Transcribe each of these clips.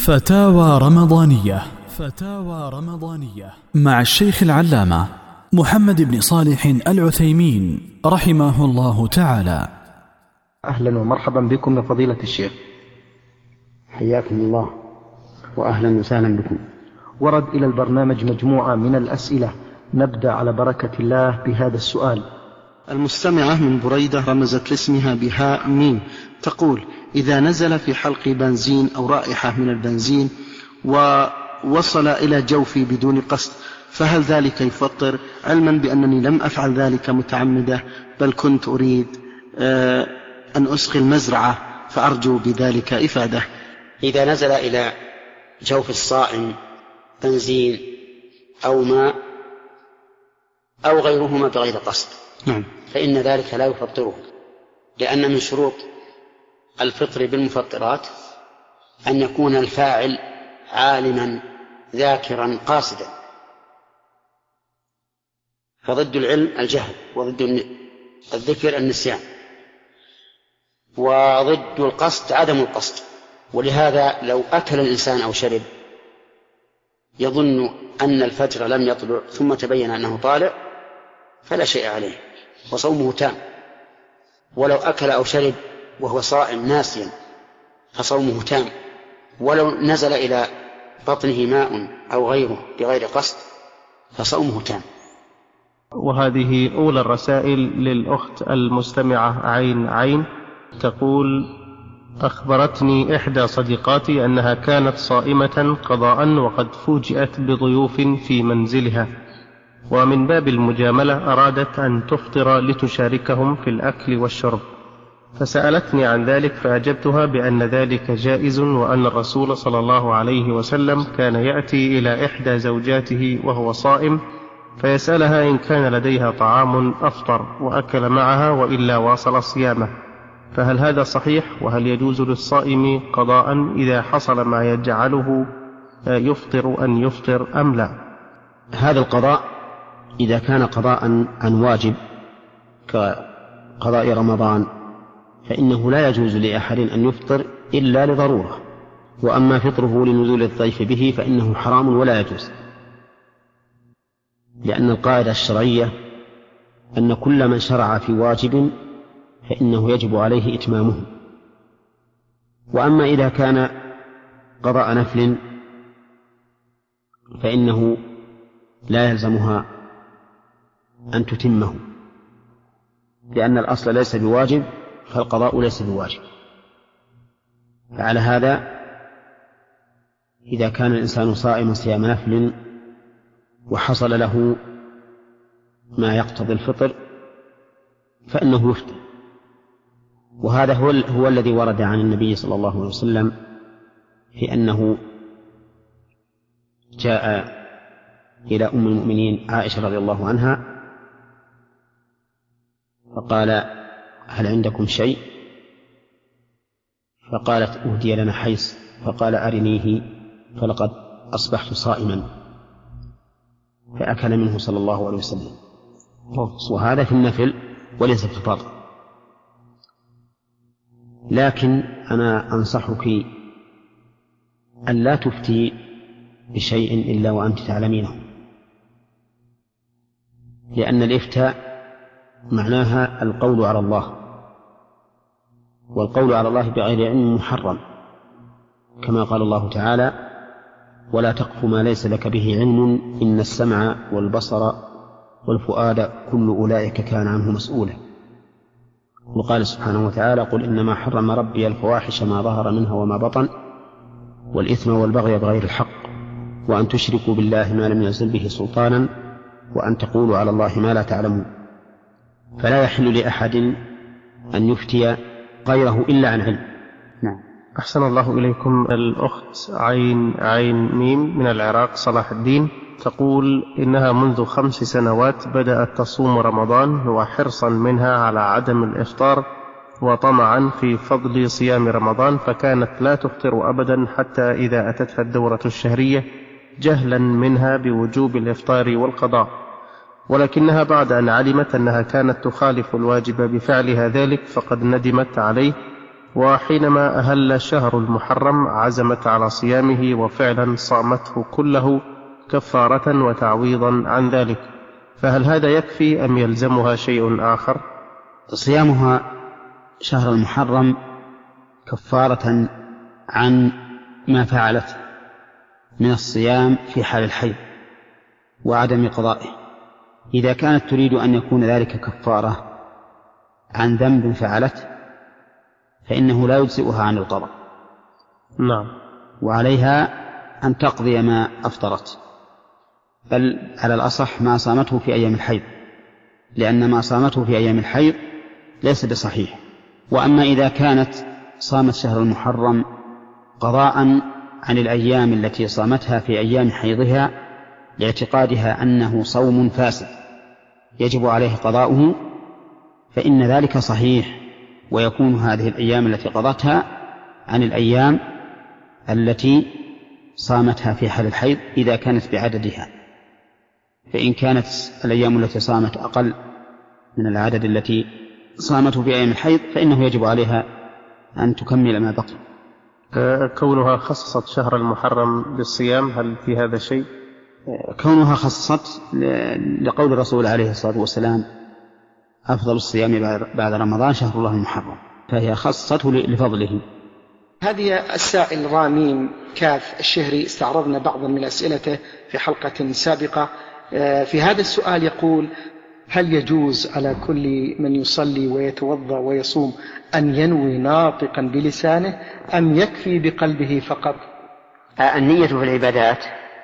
فتاوى رمضانية. فتاوى رمضانية مع الشيخ العلامة محمد بن صالح العثيمين رحمه الله تعالى. أهلا ومرحبا بكم يا فضيلة الشيخ. حياكم الله وأهلا وسهلا بكم. ورد إلى البرنامج مجموعة من الأسئلة، نبدأ على بركة الله بهذا السؤال. المستمعة من بريدة رمزت لاسمها بهاء ميم، تقول: إذا نزل في حلق بنزين أو رائحة من البنزين ووصل إلى جوفي بدون قصد، فهل ذلك يفطر؟ علما بأنني لم أفعل ذلك متعمدة، بل كنت أريد أن أسقي المزرعة، فأرجو بذلك إفادة. إذا نزل إلى جوف الصائم بنزين أو ماء أو غيرهما بغير قصد فإن ذلك لا يفطره، لأن من شروط الفطر بالمفطرات أن يكون الفاعل عالما ذاكرا قاصدا، فضد العلم الجهل، وضد الذكر النسيان، وضد القصد عدم القصد. ولهذا لو أكل الإنسان أو شرب يظن أن الفجر لم يطلع ثم تبين أنه طالع فلا شيء عليه وصومه تام، ولو أكل أو شرب وهو صائم ناسيا فصومه تام، ولو نزل إلى بطنه ماء أو غيره بغير قصد فصومه تام. وهذه أولى الرسائل للأخت المستمعة عين، تقول: أخبرتني إحدى صديقاتي أنها كانت صائمة قضاء وقد فوجئت بضيوف في منزلها، ومن باب المجاملة أرادت أن تفطر لتشاركهم في الأكل والشرب، فسألتني عن ذلك فأجبتها بأن ذلك جائز، وأن الرسول صلى الله عليه وسلم كان يأتي إلى إحدى زوجاته وهو صائم فيسألها إن كان لديها طعام أفطر وأكل معها، وإلا واصل صيامه، فهل هذا صحيح؟ وهل يجوز للصائم قضاء إذا حصل ما يجعله يفطر أن يفطر أم لا؟ هذا القضاء إذا كان قضاء عن واجب كقضاء رمضان فإنه لا يجوز لأحد أن يفطر إلا لضرورة، وأما فطره لنزول الضيف به فإنه حرام ولا يجوز، لأن القاعدة الشرعية أن كل من شرع في واجب فإنه يجب عليه إتمامه. وأما إذا كان قضاء نفل فإنه لا يلزمها أن تتمه، لأن الأصل ليس بواجب فالقضاء ليس بواجب. فعلى هذا إذا كان الإنسان صائما صيام نفل وحصل له ما يقتضي الفطر فإنه يفطر، وهذا هو الذي ورد عن النبي صلى الله عليه وسلم في أنه جاء إلى أم المؤمنين عائشة رضي الله عنها فقال: هل عندكم شيء؟ فقالت: أهدي لنا حيث، فقال: أرنيه فلقد أصبحت صائما، فأكل منه صلى الله عليه وسلم. وهذا في النفل وليس في الفرض. لكن أنا أنصحك أن لا تفتي بشيء إلا وأنت تعلمينه، لأن الإفتاء معناها القول على الله، والقول على الله بغير علم محرم، كما قال الله تعالى: ولا تقف ما ليس لك به علم إن السمع والبصر والفؤاد كل أولئك كان عنه مسؤولا. وقال سبحانه وتعالى: قل إنما حرم ربي الفواحش ما ظهر منها وما بطن والإثم والبغي بغير الحق وأن تشركوا بالله ما لم ينزل به سلطانا وأن تقولوا على الله ما لا تعلمون. فلا يحل لأحد أن يفتي غيره إلا عن علم. نعم. أحسن الله إليكم. الأخت عين ميم من العراق صلاح الدين تقول إنها منذ 5 سنوات بدأت تصوم رمضان وحرصا منها على عدم الإفطار وطمعا في فضل صيام رمضان، فكانت لا تفطر أبدا حتى إذا أتتها الدورة الشهرية جهلا منها بوجوب الإفطار والقضاء، ولكنها بعد أن علمت أنها كانت تخالف الواجب بفعلها ذلك فقد ندمت عليه وحينما أهل شهر المحرم عزمت على صيامه وفعلا صامته كله كفارة وتعويضا عن ذلك، فهل هذا يكفي أم يلزمها شيء آخر؟ صيامها شهر المحرم كفارة عن ما فعلت من الصيام في حال الحيض وعدم قضائه. إذا كانت تريد أن يكون ذلك كفارة عن ذنب فعلت فإنه لا يجزئها عن القضاء. نعم. وعليها أن تقضي ما أفطرت، بل على الأصح ما صامته في أيام الحيض، لأن ما صامته في أيام الحيض ليس بصحيح. وأما إذا كانت صامت شهر المحرم قضاء عن الأيام التي صامتها في أيام حيضها لاعتقادها أنه صوم فاسد يجب عليه قضاؤه، فإن ذلك صحيح، ويكون هذه الأيام التي قضتها عن الأيام التي صامتها في حال الحيض إذا كانت بعددها. فإن كانت الأيام التي صامت أقل من العدد التي صامته في أيام الحيض فإنه يجب عليها أن تكمل ما بقي. كونها خصصت شهر المحرم بالصيام هل في هذا شيء؟ كونها خصصت لقول الرسول عليه الصلاة والسلام أفضل الصيام بعد رمضان شهر الله المحرم، فهي خصصته لفضله. هذه السائل رامين كاف الشهري استعرضنا بعضا من أسئلته في حلقة سابقة. في هذا السؤال يقول: هل يجوز على كل من يصلي ويتوضأ ويصوم أن ينوي ناطقا بلسانه أم يكفي بقلبه فقط؟ النية في العبادات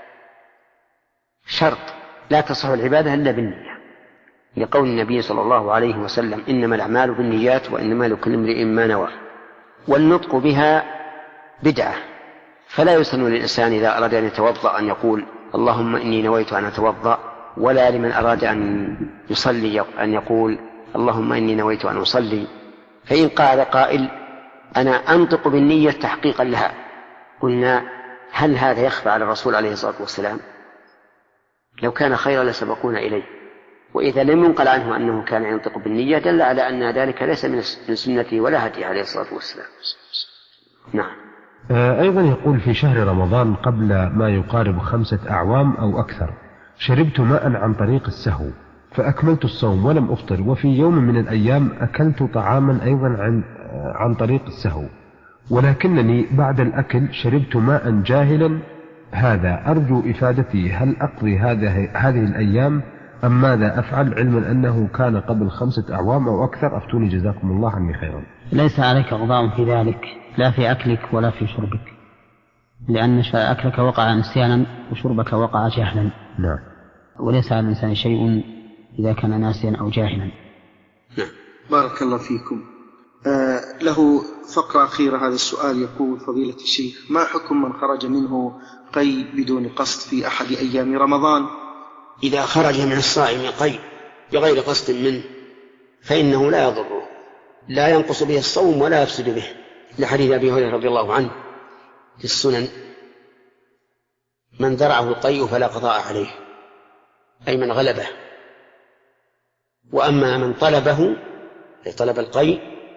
شرط، لا تصح العبادة إلا بالنية، لقول النبي صلى الله عليه وسلم: إنما الأعمال بالنيات وإنما لكل امرئ ما نوى. والنطق بها بدعة، فلا يسن للإنسان إذا أراد أن يتوضأ أن يقول اللهم إني نويت أن أتوضأ، ولا لمن أراد أن يصلي أن يقول اللهم إني نويت أن أصلي. فإن قال قائل أنا أنطق بالنية تحقيقا لها، قلنا هل هذا يخفى على الرسول عليه الصلاة والسلام؟ لو كان خيرا لسبقونا إليه. وإذا لم ينقل عنه أنه كان ينطق بالنية دل على أن ذلك ليس من سنته ولا هديه عليه الصلاة والسلام. نعم. أيضا يقول: في شهر رمضان قبل ما يقارب 5 أعوام أو أكثر شربت ماء عن طريق السهو فأكملت الصوم ولم أفطر، وفي يوم من الأيام أكلت طعاما أيضا عن طريق السهو، ولكنني بعد الأكل شربت ماء جاهلا. هذا أرجو إفادتي، هل أقضي هذه الأيام أم ماذا أفعل، علما أنه كان قبل 5 أعوام أو أكثر؟ أفتوني جزاكم الله عني خيرا. ليس عليك قضاء في ذلك، لا في أكلك ولا في شربك، لأن أكلك وقع نسيانا وشربك وقع جهلا. نعم. وليس على الإنسان شيء إذا كان ناسيا أو جاهلا. نعم. بارك الله فيكم. له فقرة أخيرة. هذا السؤال يقول: فضيلة الشيخ، ما حكم من خرج منه قيء بدون قصد في أحد أيام رمضان؟ إذا خرج من الصائم قيء بغير قصد منه فإنه لا يضره، لا ينقص به الصوم ولا يفسد به، لحديث أبي هريرة رضي الله عنه في السنن: من ذرعه القيء فلا قضاء عليه، أي من غلبه. وأما من طلبه طلب القيء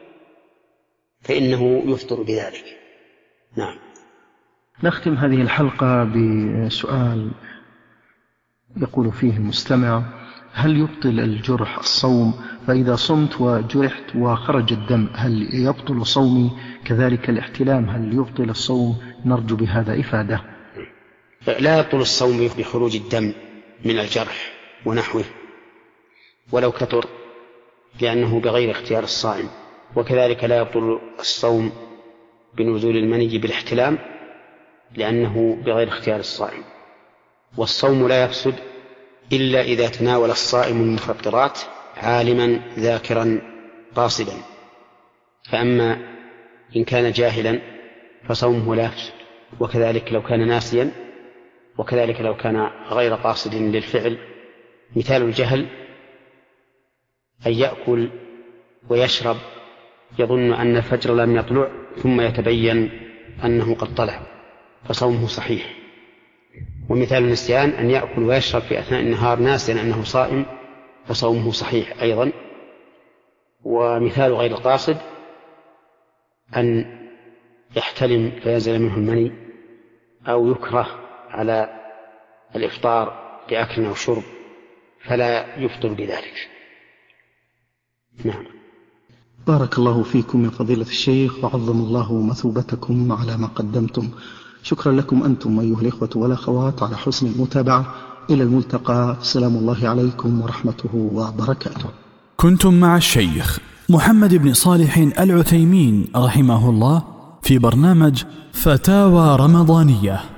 فإنه يفطر بذلك. نعم. نختم هذه الحلقة بسؤال يقول فيه المستمع: هل يبطل الجرح الصوم؟ فإذا صمت وجرحت وخرج الدم هل يبطل صومي؟ كذلك الاحتلام هل يبطل الصوم؟ نرجو بهذا إفادة. لا يبطل الصوم بخروج الدم من الجرح ونحوه ولو كثر، لأنه بغير اختيار الصائم. وكذلك لا يبطل الصوم بنزول المني بالاحتلام، لأنه بغير اختيار الصائم. والصوم لا يفسد إلا إذا تناول الصائم المفطرات عالما ذاكرا قاصدا، فأما إن كان جاهلا فصومه لا يفسد، وكذلك لو كان ناسيا، وكذلك لو كان غير قاصد للفعل. مثال الجهل أن يأكل ويشرب يظن أن الفجر لم يطلع ثم يتبين أنه قد طلع فصومه صحيح. ومثال النسيان أن يأكل ويشرب في أثناء النهار ناسيا أنه صائم فصومه صحيح أيضا. ومثال غير القاصد أن يحتلم فينزل منه المني، أو يكره على الإفطار بأكل أو شرب فلا يفطر بذلك. نعم. بارك الله فيكم يا فضيلة الشيخ، وعظم الله مثوبتكم على ما قدمتم. شكرا لكم أنتم أيها الإخوة والأخوات على حسن المتابعة. إلى الملتقى، سلام الله عليكم ورحمته وبركاته. كنتم مع الشيخ محمد بن صالح العثيمين رحمه الله في برنامج فتاوى رمضانية.